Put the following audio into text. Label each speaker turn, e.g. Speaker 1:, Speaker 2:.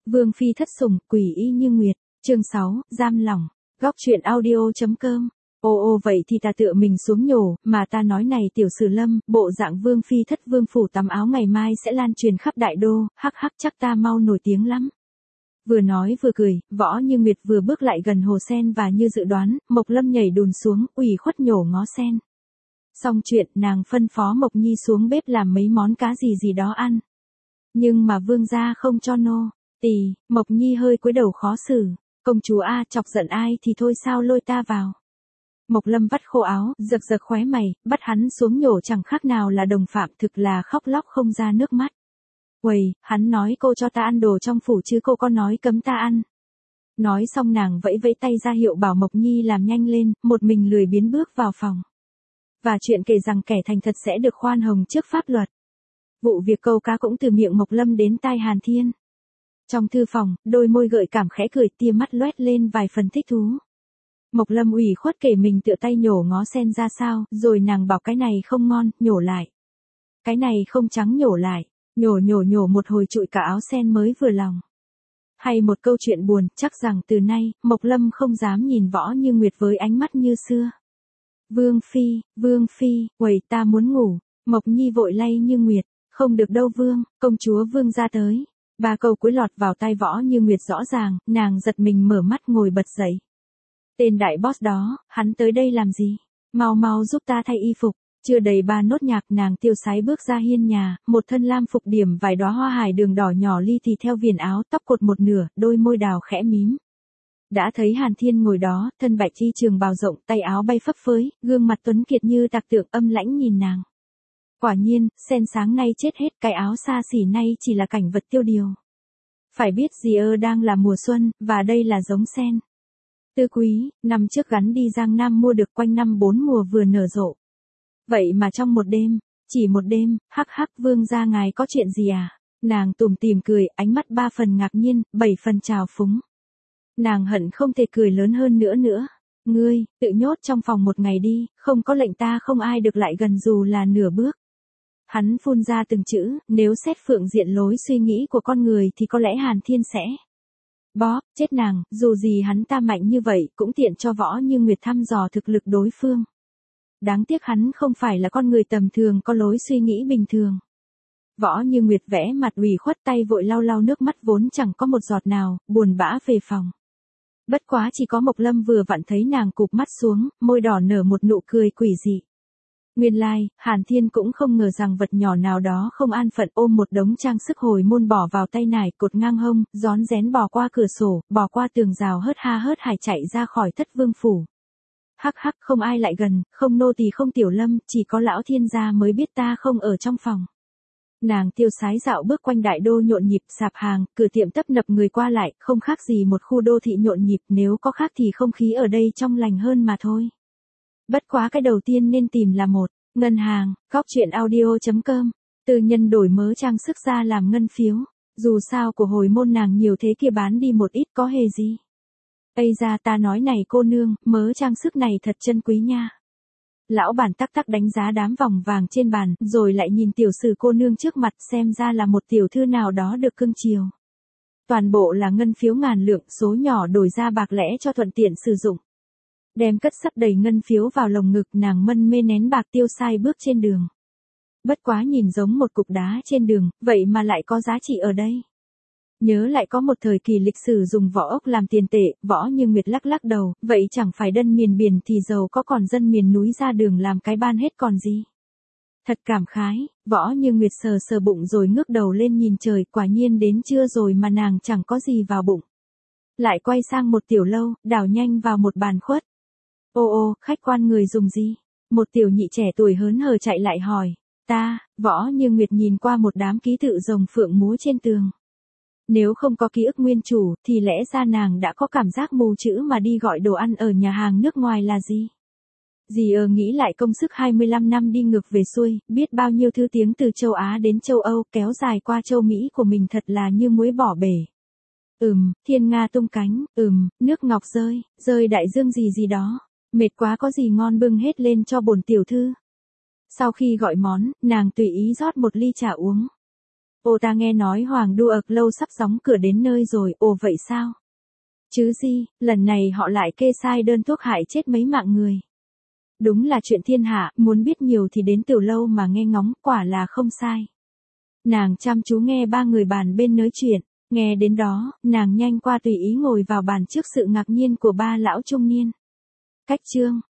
Speaker 1: Vương phi thất sủng, quỷ y như nguyệt, chương 6, giam lỏng, góc truyện audio.com. Ô vậy thì ta tựa mình xuống nhổ, mà ta nói này tiểu sử lâm, bộ dạng vương phi thất vương phủ tắm áo ngày mai sẽ lan truyền khắp đại đô, hắc hắc chắc ta mau nổi tiếng lắm. Vừa nói vừa cười, Võ Như Nguyệt vừa bước lại gần hồ sen và như dự đoán, Mộc Lâm nhảy đùn xuống, ủy khuất nhổ ngó sen. Xong chuyện, nàng phân phó Mộc Nhi xuống bếp làm mấy món cá gì đó ăn. Nhưng mà vương gia không cho nô. Mộc Nhi hơi cúi đầu khó xử. Công chúa a, chọc giận ai thì thôi sao lôi ta vào. Mộc Lâm vắt khô áo, giật khóe mày, bắt hắn xuống nhổ chẳng khác nào là đồng phạm, thực là khóc lóc không ra nước mắt. Uầy, hắn nói cô cho ta ăn đồ trong phủ chứ cô có nói cấm ta ăn. Nói xong nàng vẫy vẫy tay ra hiệu bảo Mộc Nhi làm nhanh lên, một mình lười biếng bước vào phòng. Và chuyện kể rằng kẻ thành thật sẽ được khoan hồng trước pháp luật. Vụ việc câu cá cũng từ miệng Mộc Lâm đến tai Hàn Thiên. Trong thư phòng, đôi môi gợi cảm khẽ cười, tia mắt loét lên vài phần thích thú. Mộc Lâm ủy khuất kể mình tựa tay nhổ ngó sen ra sao, rồi nàng bảo cái này không ngon, nhổ lại. Cái này không trắng, nhổ lại. Nhổ một hồi trụi cả áo sen mới vừa lòng. Hay một câu chuyện buồn, chắc rằng từ nay, Mộc Lâm không dám nhìn Võ Như Nguyệt với ánh mắt như xưa. Vương Phi, uầy ta muốn ngủ. Mộc Nhi vội lay Như Nguyệt, không được đâu vương, công chúa vương ra tới. Ba câu cuối lọt vào tai Võ Như Nguyệt rõ ràng, nàng giật mình mở mắt ngồi bật dậy. Tên đại boss đó, hắn tới đây làm gì? Mau giúp ta thay y phục. Chưa đầy 3 nốt nhạc nàng tiêu sái bước ra hiên nhà, một thân lam phục điểm vài đóa hoa hải đường đỏ nhỏ li thì theo viền áo, tóc cột một nửa, đôi môi đào khẽ mím. Đã thấy Hàn Thiên ngồi đó, thân bạch chi trường bào rộng, tay áo bay phấp phới, gương mặt tuấn kiệt như tạc tượng, âm lãnh nhìn nàng. Quả nhiên, sen sáng nay chết hết, cái áo xa xỉ nay chỉ là cảnh vật tiêu điều. Phải biết gì đang là mùa xuân, và đây là giống sen. Tư quý, năm trước gắn đi Giang Nam mua được quanh năm 4 mùa vừa nở rộ. Vậy mà trong một đêm, chỉ một đêm, hắc vương gia ngài có chuyện gì à? Nàng tủm tỉm cười, ánh mắt 3 phần ngạc nhiên, 7 phần trào phúng. Nàng hận không thể cười lớn hơn nữa. Ngươi, tự nhốt trong phòng một ngày đi, không có lệnh ta không ai được lại gần dù là nửa bước. Hắn phun ra từng chữ, nếu xét phượng diện lối suy nghĩ của con người thì có lẽ Hàn Thiên sẽ chết nàng, dù gì hắn ta mạnh như vậy cũng tiện cho Võ Như Nguyệt thăm dò thực lực đối phương. Đáng tiếc hắn không phải là con người tầm thường có lối suy nghĩ bình thường. Võ Như Nguyệt vẽ mặt ủy khuất, tay vội lau nước mắt vốn chẳng có một giọt nào, buồn bã về phòng. Bất quá chỉ có Mộc Lâm vừa vặn thấy nàng cụp mắt xuống, môi đỏ nở một nụ cười quỷ dị. Nguyên lai, Hàn Thiên cũng không ngờ rằng vật nhỏ nào đó không an phận ôm một đống trang sức hồi môn bỏ vào tay nải, cột ngang hông, rón rén bò qua cửa sổ, bò qua tường rào hớt hải chạy ra khỏi thất vương phủ. Hắc không ai lại gần, không nô tỳ không tiểu lâm, chỉ có lão thiên gia mới biết ta không ở trong phòng. Nàng tiêu sái dạo bước quanh đại đô nhộn nhịp, sạp hàng, cửa tiệm tấp nập người qua lại, không khác gì một khu đô thị nhộn nhịp, nếu có khác thì không khí ở đây trong lành hơn mà thôi. Bất quá cái đầu tiên nên tìm là một ngân hàng, góc truyện audio.com, tư nhân đổi mớ trang sức ra làm ngân phiếu, dù sao của hồi môn nàng nhiều thế kia bán đi một ít có hề gì. Ây ra ta nói này cô nương, mớ trang sức này thật chân quý nha. Lão bản tắc đánh giá đám vòng vàng trên bàn, rồi lại nhìn tiểu sử cô nương trước mặt, xem ra là một tiểu thư nào đó được cưng chiều. Toàn bộ là ngân phiếu ngàn lượng, số nhỏ đổi ra bạc lẻ cho thuận tiện sử dụng. Đem cất sắp đầy ngân phiếu vào lồng ngực, nàng mân mê nén bạc tiêu xài bước trên đường. Bất quá nhìn giống một cục đá trên đường, vậy mà lại có giá trị ở đây. Nhớ lại có một thời kỳ lịch sử dùng vỏ ốc làm tiền tệ, Võ Như Nguyệt lắc đầu, vậy chẳng phải dân miền biển thì giàu có, còn dân miền núi ra đường làm cái ban hết còn gì. Thật cảm khái, Võ Như Nguyệt sờ bụng rồi ngước đầu lên nhìn trời, quả nhiên đến trưa rồi mà nàng chẳng có gì vào bụng. Lại quay sang một tiểu lâu, đảo nhanh vào một bàn khuất. Ô, khách quan người dùng gì? Một tiểu nhị trẻ tuổi hớn hở chạy lại hỏi. Ta, Võ Như Nguyệt nhìn qua một đám ký tự rồng phượng múa trên tường. Nếu không có ký ức nguyên chủ, thì lẽ ra nàng đã có cảm giác mù chữ mà đi gọi đồ ăn ở nhà hàng nước ngoài là gì? Nghĩ lại công sức 25 năm đi ngược về xuôi, biết bao nhiêu thứ tiếng từ châu Á đến châu Âu, kéo dài qua châu Mỹ của mình thật là như muối bỏ bể. Thiên nga tung cánh, nước ngọc rơi đại dương gì đó. Mệt quá có gì ngon bưng hết lên cho bổn tiểu thư. Sau khi gọi món, nàng tùy ý rót một ly trà uống. Ô ta nghe nói Hoàng đô ực lâu sắp đóng cửa đến nơi rồi, ồ vậy sao? Chứ gì, lần này họ lại kê sai đơn thuốc hại chết mấy mạng người. Đúng là chuyện thiên hạ, muốn biết nhiều thì đến Tiểu Lâu mà nghe ngóng, quả là không sai. Nàng chăm chú nghe ba người bàn bên nói chuyện, nghe đến đó, nàng nhanh qua tùy ý ngồi vào bàn trước sự ngạc nhiên của ba lão trung niên. Cách chương